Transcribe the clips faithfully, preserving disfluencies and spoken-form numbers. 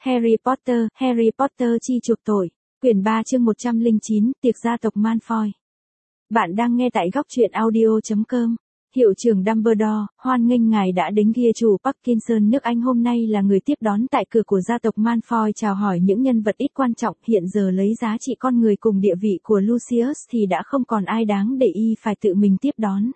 Harry Potter, Harry Potter chi chuộc tội. Quyển ba chương một trăm lẻ chín, tiệc gia tộc Malfoy. Bạn đang nghe tại góc truyện audio chấm com. Hiệu trưởng Dumbledore, hoan nghênh ngài đã đến kia chủ Parkinson nước Anh hôm nay là người tiếp đón tại cửa của gia tộc Malfoy chào hỏi những nhân vật ít quan trọng hiện giờ lấy giá trị con người cùng địa vị của Lucius thì đã không còn ai đáng để y phải tự mình tiếp đón.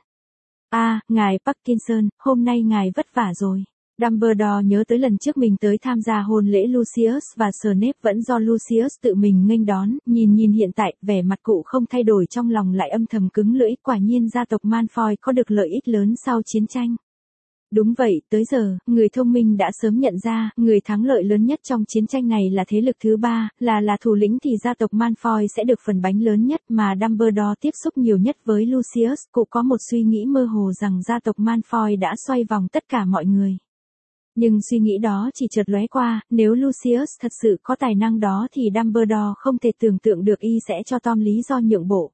À, ngài Parkinson, hôm nay ngài vất vả rồi. Dumbledore nhớ tới lần trước mình tới tham gia hôn lễ Lucius và Snape vẫn do Lucius tự mình nghênh đón, nhìn nhìn hiện tại, vẻ mặt cụ không thay đổi trong lòng lại âm thầm cứng lưỡi, quả nhiên gia tộc Malfoy có được lợi ích lớn sau chiến tranh. Đúng vậy, tới giờ, người thông minh đã sớm nhận ra, người thắng lợi lớn nhất trong chiến tranh này là thế lực thứ ba, là là thủ lĩnh thì gia tộc Malfoy sẽ được phần bánh lớn nhất mà Dumbledore tiếp xúc nhiều nhất với Lucius, cụ có một suy nghĩ mơ hồ rằng gia tộc Malfoy đã xoay vòng tất cả mọi người. Nhưng suy nghĩ đó chỉ chợt lóe qua, nếu Lucius thật sự có tài năng đó thì Dumbledore không thể tưởng tượng được y sẽ cho Tom lý do nhượng bộ.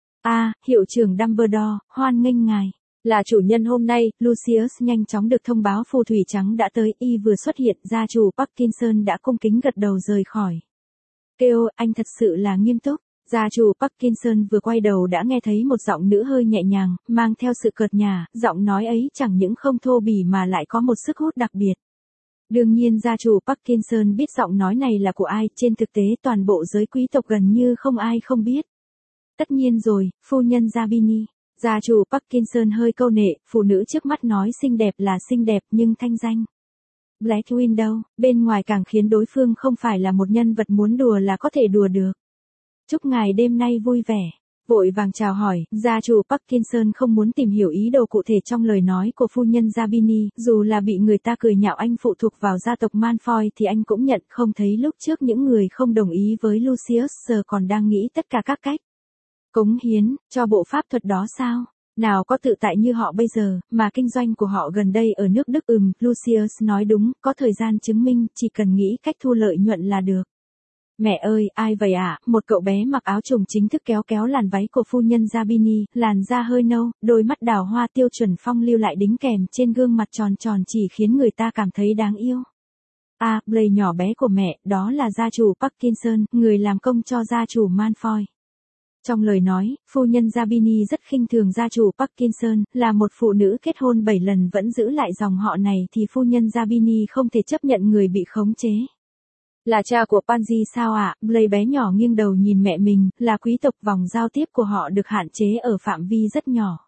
À, hiệu trưởng Dumbledore, hoan nghênh ngài. Là chủ nhân hôm nay, Lucius nhanh chóng được thông báo phù thủy trắng đã tới, y vừa xuất hiện, gia chủ Parkinson đã cung kính gật đầu rời khỏi. Kêu, anh thật sự là nghiêm túc. Gia chủ Parkinson vừa quay đầu đã nghe thấy một giọng nữ hơi nhẹ nhàng, mang theo sự cợt nhả, giọng nói ấy chẳng những không thô bỉ mà lại có một sức hút đặc biệt. Đương nhiên gia chủ Parkinson biết giọng nói này là của ai, trên thực tế toàn bộ giới quý tộc gần như không ai không biết. Tất nhiên rồi, phu nhân Zabini. Gia chủ Parkinson hơi câu nệ, phụ nữ trước mắt nói xinh đẹp là xinh đẹp nhưng thanh danh. Black Widow, bên ngoài càng khiến đối phương không phải là một nhân vật muốn đùa là có thể đùa được. Chúc ngài đêm nay vui vẻ. Vội vàng chào hỏi, gia chủ Parkinson không muốn tìm hiểu ý đồ cụ thể trong lời nói của phu nhân Zabini, dù là bị người ta cười nhạo anh phụ thuộc vào gia tộc Malfoy thì anh cũng nhận không thấy lúc trước những người không đồng ý với Lucius giờ còn đang nghĩ tất cả các cách cống hiến cho bộ pháp thuật đó sao? Nào có tự tại như họ bây giờ, mà kinh doanh của họ gần đây ở nước Đức ừm, Lucius nói đúng, có thời gian chứng minh, chỉ cần nghĩ cách thu lợi nhuận là được. Mẹ ơi, ai vậy ạ? À? Một cậu bé mặc áo trùng chính thức kéo kéo làn váy của phu nhân Zabini, làn da hơi nâu, đôi mắt đào hoa tiêu chuẩn phong lưu lại đính kèm trên gương mặt tròn tròn chỉ khiến người ta cảm thấy đáng yêu. À, Blay nhỏ bé của mẹ, đó là gia chủ Parkinson, người làm công cho gia chủ Malfoy. Trong lời nói, phu nhân Zabini rất khinh thường gia chủ Parkinson, là một phụ nữ kết hôn bảy lần vẫn giữ lại dòng họ này thì phu nhân Zabini không thể chấp nhận người bị khống chế. Là cha của Pansy sao ạ? À? Blay bé nhỏ nghiêng đầu nhìn mẹ mình, là quý tộc vòng giao tiếp của họ được hạn chế ở phạm vi rất nhỏ.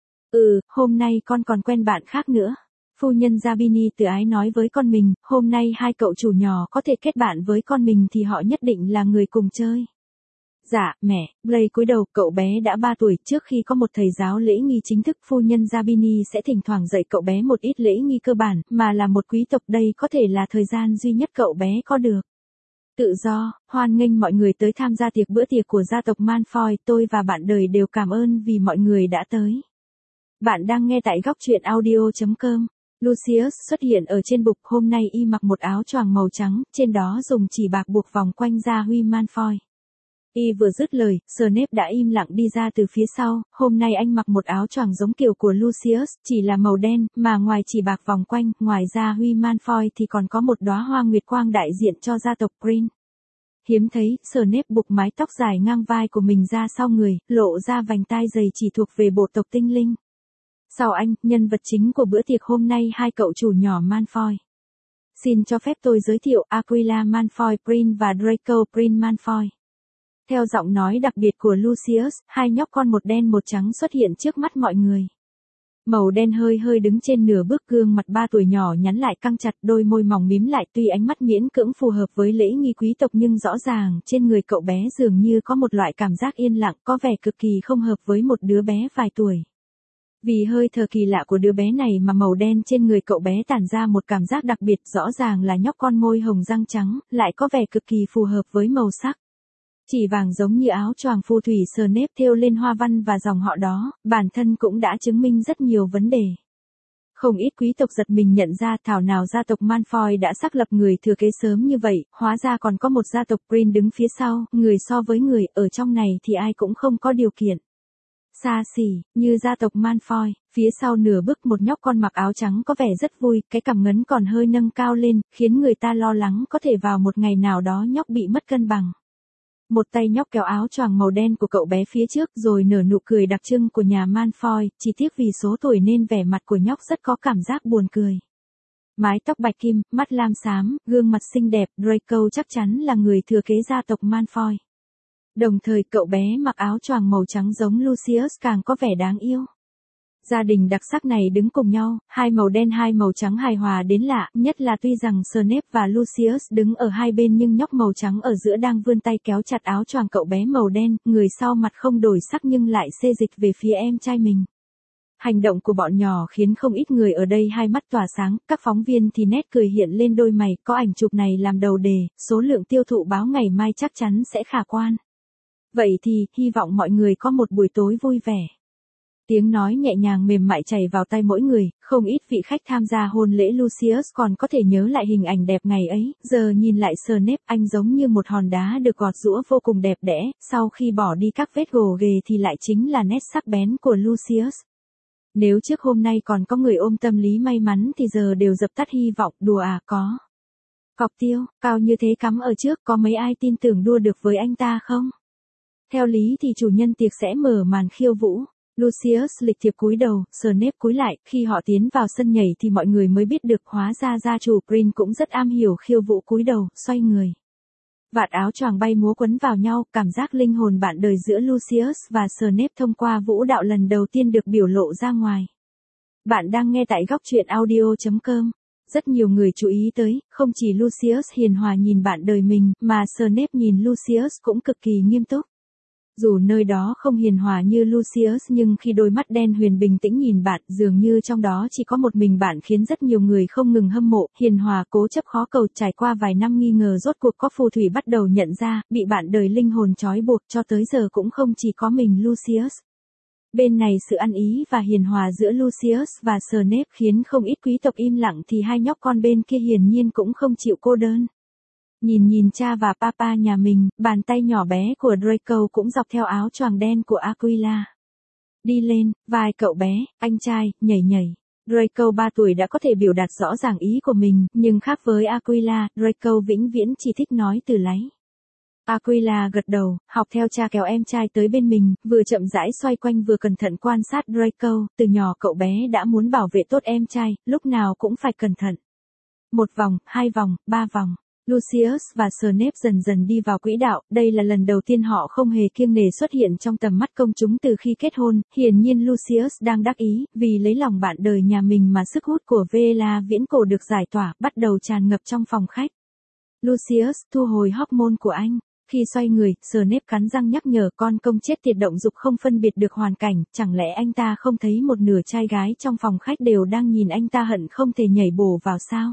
Ừ, hôm nay con còn quen bạn khác nữa. Phu nhân Zabini tự ái nói với con mình, hôm nay hai cậu chủ nhỏ có thể kết bạn với con mình thì họ nhất định là người cùng chơi. Dạ, mẹ, Blay cúi đầu, cậu bé đã ba tuổi, trước khi có một thầy giáo lễ nghi chính thức phu nhân Zabini sẽ thỉnh thoảng dạy cậu bé một ít lễ nghi cơ bản, mà là một quý tộc đây có thể là thời gian duy nhất cậu bé có được. Tự do, hoan nghênh mọi người tới tham gia tiệc bữa tiệc của gia tộc Malfoy, tôi và bạn đời đều cảm ơn vì mọi người đã tới. Bạn đang nghe tại góc truyện audio chấm com. Lucius xuất hiện ở trên bục, hôm nay y mặc một áo choàng màu trắng, trên đó dùng chỉ bạc buộc vòng quanh gia huy Malfoy. Y vừa dứt lời, Snape đã im lặng đi ra từ phía sau, hôm nay anh mặc một áo choàng giống kiểu của Lucius, chỉ là màu đen, mà ngoài chỉ bạc vòng quanh, ngoài ra Huy Malfoy thì còn có một đóa hoa nguyệt quang đại diện cho gia tộc Green. Hiếm thấy, Snape buộc mái tóc dài ngang vai của mình ra sau người, lộ ra vành tai dày chỉ thuộc về bộ tộc tinh linh. Sau anh, nhân vật chính của bữa tiệc hôm nay hai cậu chủ nhỏ Malfoy. Xin cho phép tôi giới thiệu Aquila Malfoy Green và Draco Green Malfoy. Theo giọng nói đặc biệt của Lucius, hai nhóc con một đen một trắng xuất hiện trước mắt mọi người. Màu đen hơi hơi đứng trên nửa bước, gương mặt ba tuổi nhỏ nhắn lại căng chặt, đôi môi mỏng mím lại, tuy ánh mắt miễn cưỡng phù hợp với lễ nghi quý tộc nhưng rõ ràng trên người cậu bé dường như có một loại cảm giác yên lặng, có vẻ cực kỳ không hợp với một đứa bé vài tuổi. Vì hơi thở kỳ lạ của đứa bé này mà màu đen trên người cậu bé tản ra một cảm giác đặc biệt, rõ ràng là nhóc con môi hồng răng trắng, lại có vẻ cực kỳ phù hợp với màu sắc. Chỉ vàng giống như áo choàng phù thủy Snape thêu lên hoa văn và dòng họ đó, bản thân cũng đã chứng minh rất nhiều vấn đề. Không ít quý tộc giật mình nhận ra thảo nào gia tộc Malfoy đã xác lập người thừa kế sớm như vậy, hóa ra còn có một gia tộc Green đứng phía sau, người so với người, ở trong này thì ai cũng không có điều kiện. xa xỉ, như gia tộc Malfoy. Phía sau nửa bước một nhóc con mặc áo trắng có vẻ rất vui, cái cằm ngấn còn hơi nâng cao lên, khiến người ta lo lắng có thể vào một ngày nào đó nhóc bị mất cân bằng. Một tay nhóc kéo áo choàng màu đen của cậu bé phía trước rồi nở nụ cười đặc trưng của nhà Malfoy, chỉ tiếc vì số tuổi nên vẻ mặt của nhóc rất có cảm giác buồn cười. Mái tóc bạch kim, mắt lam xám, gương mặt xinh đẹp, Draco chắc chắn là người thừa kế gia tộc Malfoy. Đồng thời cậu bé mặc áo choàng màu trắng giống Lucius càng có vẻ đáng yêu. Gia đình đặc sắc này đứng cùng nhau, hai màu đen hai màu trắng hài hòa đến lạ, nhất là tuy rằng Snape và Lucius đứng ở hai bên nhưng nhóc màu trắng ở giữa đang vươn tay kéo chặt áo choàng cậu bé màu đen, người sau mặt không đổi sắc nhưng lại xê dịch về phía em trai mình. Hành động của bọn nhỏ khiến không ít người ở đây hai mắt tỏa sáng, các phóng viên thì nét cười hiện lên đôi mày, có ảnh chụp này làm đầu đề, số lượng tiêu thụ báo ngày mai chắc chắn sẽ khả quan. Vậy thì, hy vọng mọi người có một buổi tối vui vẻ. Tiếng nói nhẹ nhàng mềm mại chảy vào tai mỗi người, không ít vị khách tham gia hôn lễ Lucius còn có thể nhớ lại hình ảnh đẹp ngày ấy, giờ nhìn lại Snape anh giống như một hòn đá được gọt giũa vô cùng đẹp đẽ, sau khi bỏ đi các vết gồ ghề thì lại chính là nét sắc bén của Lucius. Nếu trước hôm nay còn có người ôm tâm lý may mắn thì giờ đều dập tắt hy vọng, đùa à có. Cọc tiêu, cao như thế cắm ở trước có mấy ai tin tưởng đua được với anh ta không? Theo lý thì chủ nhân tiệc sẽ mở màn khiêu vũ. Lucius lịch thiệp cúi đầu, Snape cúi lại, khi họ tiến vào sân nhảy thì mọi người mới biết được hóa ra gia chủ Prin cũng rất am hiểu khiêu vũ cúi đầu, xoay người. Vạt áo choàng bay múa quấn vào nhau, cảm giác linh hồn bạn đời giữa Lucius và Snape thông qua vũ đạo lần đầu tiên được biểu lộ ra ngoài. Bạn đang nghe tại góc truyện audio chấm com. Rất nhiều người chú ý tới, không chỉ Lucius hiền hòa nhìn bạn đời mình, mà Snape nhìn Lucius cũng cực kỳ nghiêm túc. Dù nơi đó không hiền hòa như Lucius nhưng khi đôi mắt đen huyền bình tĩnh nhìn bạn, dường như trong đó chỉ có một mình bạn khiến rất nhiều người không ngừng hâm mộ, hiền hòa cố chấp khó cầu. Trải qua vài năm nghi ngờ rốt cuộc có phù thủy bắt đầu nhận ra, bị bạn đời linh hồn trói buộc cho tới giờ cũng không chỉ có mình Lucius. Bên này sự ăn ý và hiền hòa giữa Lucius và Snape khiến không ít quý tộc im lặng thì hai nhóc con bên kia hiển nhiên cũng không chịu cô đơn. Nhìn nhìn cha và papa nhà mình, bàn tay nhỏ bé của Draco cũng dọc theo áo choàng đen của Aquila. Đi lên, vai cậu bé, anh trai, nhảy nhảy. Draco ba tuổi đã có thể biểu đạt rõ ràng ý của mình, nhưng khác với Aquila, Draco vĩnh viễn chỉ thích nói từ láy. Aquila gật đầu, học theo cha kéo em trai tới bên mình, vừa chậm rãi xoay quanh vừa cẩn thận quan sát Draco, từ nhỏ cậu bé đã muốn bảo vệ tốt em trai, lúc nào cũng phải cẩn thận. Một vòng, hai vòng, ba vòng. Lucius và Snape dần dần đi vào quỹ đạo, đây là lần đầu tiên họ không hề kiêng nể xuất hiện trong tầm mắt công chúng từ khi kết hôn, hiển nhiên Lucius đang đắc ý, vì lấy lòng bạn đời nhà mình mà sức hút của Bella viễn cổ được giải tỏa, bắt đầu tràn ngập trong phòng khách. Lucius, thu hồi hormone của anh. Khi xoay người, Snape cắn răng nhắc nhở con công chết tiệt động dục không phân biệt được hoàn cảnh, chẳng lẽ anh ta không thấy một nửa trai gái trong phòng khách đều đang nhìn anh ta hận không thể nhảy bổ vào sao?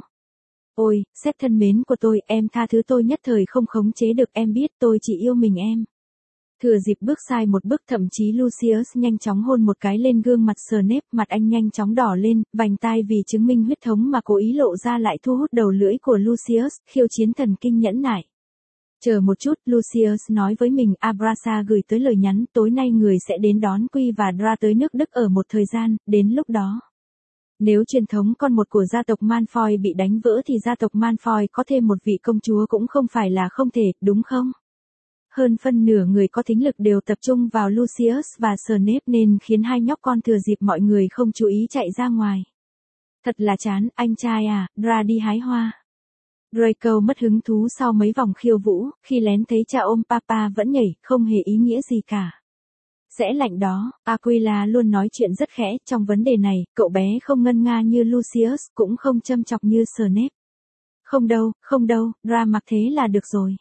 Ôi, sếp thân mến của tôi, em tha thứ tôi nhất thời không khống chế được, em biết tôi chỉ yêu mình em. Thừa dịp bước sai một bước thậm chí Lucius nhanh chóng hôn một cái lên gương mặt Snape, mặt anh nhanh chóng đỏ lên, vành tai vì chứng minh huyết thống mà cố ý lộ ra lại thu hút đầu lưỡi của Lucius, khiêu chiến thần kinh nhẫn nại. Chờ một chút, Lucius nói với mình, Abrasa gửi tới lời nhắn, tối nay người sẽ đến đón Quy và Dra tới nước Đức ở một thời gian, đến lúc đó. Nếu truyền thống con một của gia tộc Malfoy bị đánh vỡ thì gia tộc Malfoy có thêm một vị công chúa cũng không phải là không thể, đúng không? Hơn phân nửa người có thính lực đều tập trung vào Lucius và Snape nên khiến hai nhóc con thừa dịp mọi người không chú ý chạy ra ngoài. Thật là chán, anh trai à, Dra đi hái hoa. Draco mất hứng thú sau mấy vòng khiêu vũ, khi lén thấy cha ôm papa vẫn nhảy, không hề ý nghĩa gì cả. Sẽ lạnh đó, Aquila luôn nói chuyện rất khẽ, trong vấn đề này, cậu bé không ngân nga như Lucius, cũng không châm chọc như Snape. Không đâu, không đâu, Dra mặc thế là được rồi.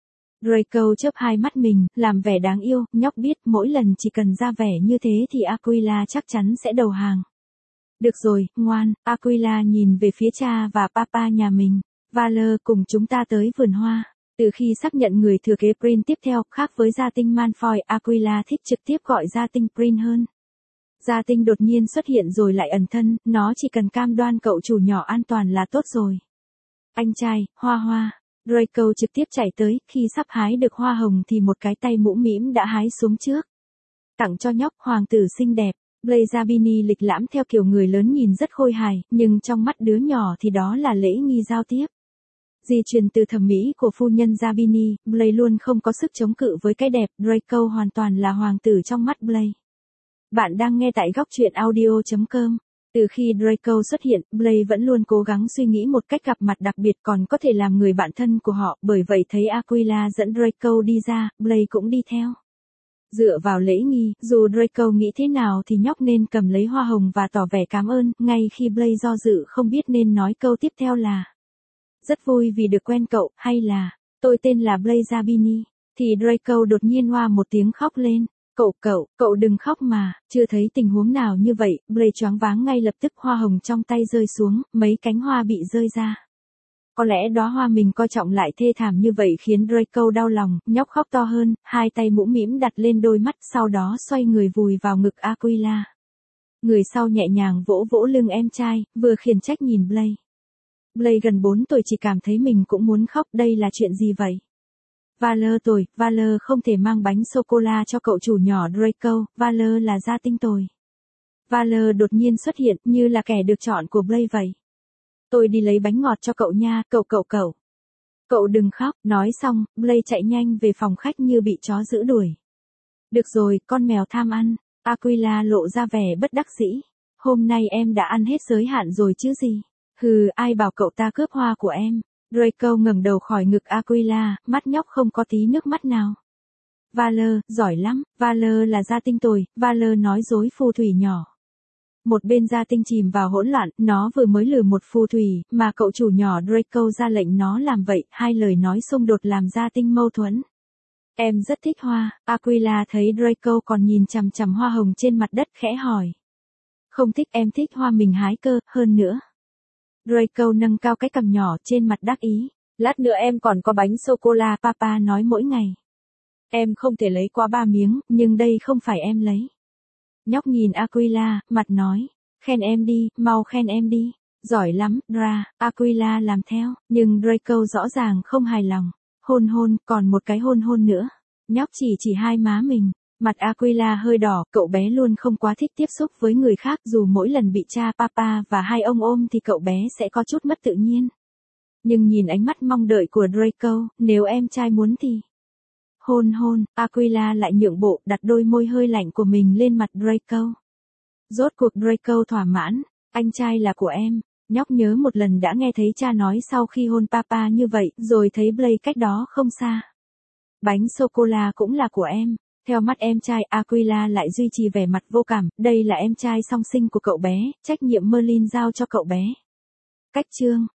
Draco chớp hai mắt mình, làm vẻ đáng yêu, nhóc biết mỗi lần chỉ cần ra vẻ như thế thì Aquila chắc chắn sẽ đầu hàng. Được rồi, ngoan, Aquila nhìn về phía cha và papa nhà mình. Valor cùng chúng ta tới vườn hoa. Từ khi xác nhận người thừa kế Prin tiếp theo, khác với gia tinh Malfoy, Aquila thích trực tiếp gọi gia tinh Prin hơn. Gia tinh đột nhiên xuất hiện rồi lại ẩn thân, nó chỉ cần cam đoan cậu chủ nhỏ an toàn là tốt rồi. Anh trai, hoa hoa. Draco trực tiếp chạy tới, khi sắp hái được hoa hồng thì một cái tay mũ mĩm đã hái xuống trước. Tặng cho nhóc hoàng tử xinh đẹp. Blake Zabini lịch lãm theo kiểu người lớn nhìn rất khôi hài, nhưng trong mắt đứa nhỏ thì đó là lễ nghi giao tiếp. Di truyền từ thẩm mỹ của phu nhân Zabini, Blake luôn không có sức chống cự với cái đẹp, Draco hoàn toàn là hoàng tử trong mắt Blake. Bạn đang nghe tại góc truyện audio chấm com. Từ khi Draco xuất hiện, Blake vẫn luôn cố gắng suy nghĩ một cách gặp mặt đặc biệt còn có thể làm người bạn thân của họ, bởi vậy thấy Aquila dẫn Draco đi ra, Blake cũng đi theo. Dựa vào lễ nghi, dù Draco nghĩ thế nào thì nhóc nên cầm lấy hoa hồng và tỏ vẻ cảm ơn, ngay khi Blake do dự không biết nên nói câu tiếp theo là rất vui vì được quen cậu, hay là tôi tên là Blake Zabini, thì Draco đột nhiên hoa một tiếng khóc lên. Cậu cậu, cậu đừng khóc mà, chưa thấy tình huống nào như vậy, Blake choáng váng ngay lập tức hoa hồng trong tay rơi xuống, mấy cánh hoa bị rơi ra. Có lẽ đóa hoa mình coi trọng lại thê thảm như vậy khiến Draco đau lòng, nhóc khóc to hơn, hai tay mũm mĩm đặt lên đôi mắt, sau đó xoay người vùi vào ngực Aquila. Người sau nhẹ nhàng vỗ vỗ lưng em trai, vừa khiển trách nhìn Blake. Blake gần bốn tuổi chỉ cảm thấy mình cũng muốn khóc, đây là chuyện gì vậy? Valor tồi, Valor không thể mang bánh sô-cô-la cho cậu chủ nhỏ Draco, Valor là gia tinh tồi. Valor đột nhiên xuất hiện như là kẻ được chọn của Blake vậy. Tôi đi lấy bánh ngọt cho cậu nha, cậu cậu cậu. Cậu đừng khóc, nói xong, Blake chạy nhanh về phòng khách như bị chó giữ đuổi. Được rồi, con mèo tham ăn, Aquila lộ ra vẻ bất đắc dĩ. Hôm nay em đã ăn hết giới hạn rồi chứ gì. Hừ, ai bảo cậu ta cướp hoa của em. Draco ngẩng đầu khỏi ngực Aquila, mắt nhóc không có tí nước mắt nào. Valor, giỏi lắm, Valor là gia tinh tồi, Valor nói dối phù thủy nhỏ. Một bên gia tinh chìm vào hỗn loạn, nó vừa mới lừa một phù thủy, mà cậu chủ nhỏ Draco ra lệnh nó làm vậy, hai lời nói xung đột làm gia tinh mâu thuẫn. Em rất thích hoa, Aquila thấy Draco còn nhìn chằm chằm hoa hồng trên mặt đất khẽ hỏi. Không thích, em thích hoa mình hái cơ, hơn nữa. Draco nâng cao cái cằm nhỏ trên mặt đắc ý. Lát nữa em còn có bánh sô-cô-la papa nói mỗi ngày. Em không thể lấy quá ba miếng, nhưng đây không phải em lấy. Nhóc nhìn Aquila, mặt nói. Khen em đi, mau khen em đi. Giỏi lắm, Dra, Aquila làm theo, nhưng Draco rõ ràng không hài lòng. Hôn hôn, còn một cái hôn hôn nữa. Nhóc chỉ chỉ hai má mình. Mặt Aquila hơi đỏ, cậu bé luôn không quá thích tiếp xúc với người khác, dù mỗi lần bị cha papa và hai ông ôm thì cậu bé sẽ có chút mất tự nhiên. Nhưng nhìn ánh mắt mong đợi của Draco, nếu em trai muốn thì... Hôn hôn, Aquila lại nhượng bộ, đặt đôi môi hơi lạnh của mình lên mặt Draco. Rốt cuộc Draco thỏa mãn, anh trai là của em. Nhóc nhớ một lần đã nghe thấy cha nói sau khi hôn papa như vậy, rồi thấy Blake cách đó không xa. Bánh sô-cô-la cũng là của em. Theo mắt em trai, Aquila lại duy trì vẻ mặt vô cảm, đây là em trai song sinh của cậu bé, trách nhiệm Merlin giao cho cậu bé. Cách chương